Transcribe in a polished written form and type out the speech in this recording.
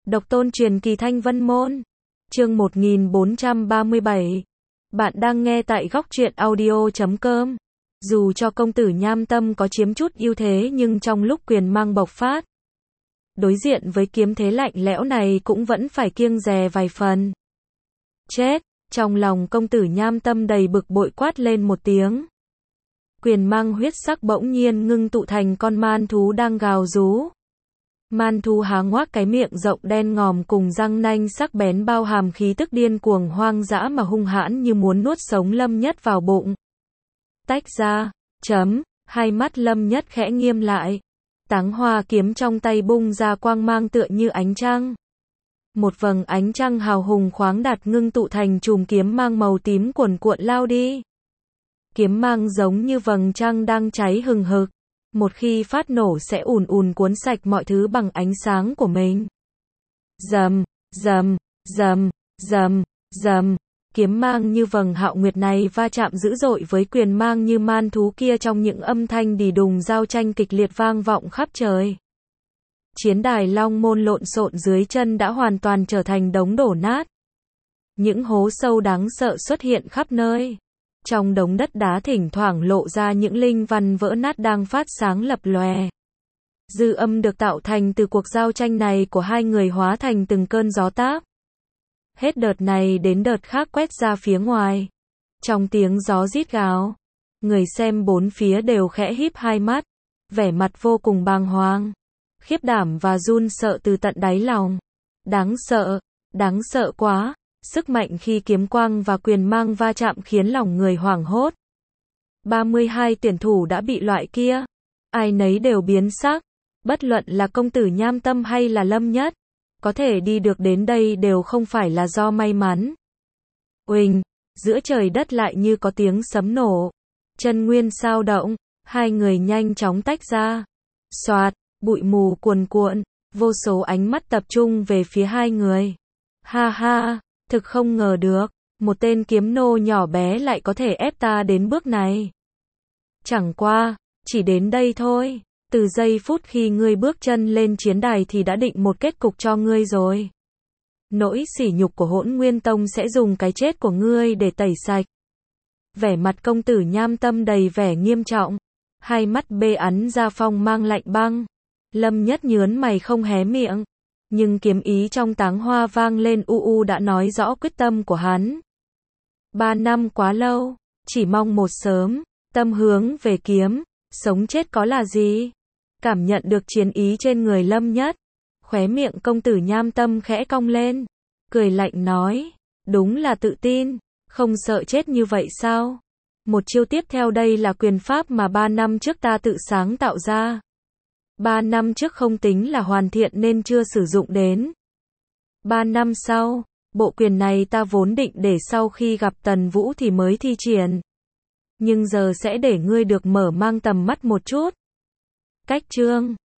Độc tôn truyền kỳ Thanh Vân Môn. Chương 1437. Bạn đang nghe tại góc truyện audio.com. Dù cho công tử Nham Tâm có chiếm chút ưu thế nhưng trong lúc quyền mang bộc phát, đối diện với kiếm thế lạnh lẽo này cũng vẫn phải kiêng dè vài phần. Chết! Trong lòng công tử Nham Tâm đầy bực bội quát lên một tiếng. Quyền mang huyết sắc bỗng nhiên ngưng tụ thành con man thú đang gào rú. Man thú há ngoác cái miệng rộng đen ngòm cùng răng nanh sắc bén bao hàm khí tức điên cuồng hoang dã mà hung hãn như muốn nuốt sống Lâm Nhất vào bụng. Tách ra, hai mắt Lâm Nhất khẽ nghiêm lại. Táng hoa kiếm trong tay bung ra quang mang tựa như ánh trăng. Một vầng ánh trăng hào hùng khoáng đạt ngưng tụ thành chùm kiếm mang màu tím cuồn cuộn lao đi. Kiếm mang giống như vầng trăng đang cháy hừng hực. Một khi phát nổ sẽ ùn ùn cuốn sạch mọi thứ bằng ánh sáng của mình. Rầm, rầm, rầm, rầm, rầm. Kiếm mang như vầng hạo nguyệt này va chạm dữ dội với quyền mang như man thú kia trong những âm thanh đì đùng giao tranh kịch liệt vang vọng khắp trời. Chiến đài Long Môn lộn xộn dưới chân đã hoàn toàn trở thành đống đổ nát. Những hố sâu đáng sợ xuất hiện khắp nơi. Trong đống đất đá thỉnh thoảng lộ ra những linh văn vỡ nát đang phát sáng lập lòe. Dư âm được tạo thành từ cuộc giao tranh này của hai người hóa thành từng cơn gió táp. Hết đợt này đến đợt khác quét ra phía ngoài. Trong tiếng gió rít gào, người xem bốn phía đều khẽ híp hai mắt, vẻ mặt vô cùng bàng hoàng, khiếp đảm và run sợ từ tận đáy lòng. Đáng sợ quá. Sức mạnh khi kiếm quang và quyền mang va chạm khiến lòng người hoảng hốt. 32 tuyển thủ đã bị loại kia. Ai nấy đều biến sắc. Bất luận là công tử Nham Tâm hay là Lâm Nhất, có thể đi được đến đây đều không phải là do may mắn. Uỳnh, giữa trời đất lại như có tiếng sấm nổ. Chân nguyên sao động, hai người nhanh chóng tách ra. Xoạt, bụi mù cuồn cuộn, vô số ánh mắt tập trung về phía hai người. Ha ha! Thực không ngờ được, một tên kiếm nô nhỏ bé lại có thể ép ta đến bước này. Chẳng qua, chỉ đến đây thôi, từ giây phút khi ngươi bước chân lên chiến đài thì đã định một kết cục cho ngươi rồi. Nỗi sỉ nhục của Hỗn Nguyên Tông sẽ dùng cái chết của ngươi để tẩy sạch. Vẻ mặt công tử Nham Tâm đầy vẻ nghiêm trọng, hai mắt bê ắn ra phong mang lạnh băng. Lâm Nhất nhớn mày không hé miệng. Nhưng kiếm ý trong táng hoa vang lên đã nói rõ quyết tâm của hắn. 3 năm quá lâu, chỉ mong một sớm, tâm hướng về kiếm, sống chết có là gì? Cảm nhận được chiến ý trên người Lâm Nhất, khóe miệng công tử Nham Tâm khẽ cong lên, cười lạnh nói, đúng là tự tin, không sợ chết như vậy sao? Một chiêu tiếp theo đây là quyền pháp mà 3 năm trước ta tự sáng tạo ra. 3 năm trước không tính là hoàn thiện nên chưa sử dụng đến. 3 năm sau, bộ quyền này ta vốn định để sau khi gặp Tần Vũ thì mới thi triển. Nhưng giờ sẽ để ngươi được mở mang tầm mắt một chút. Cách chương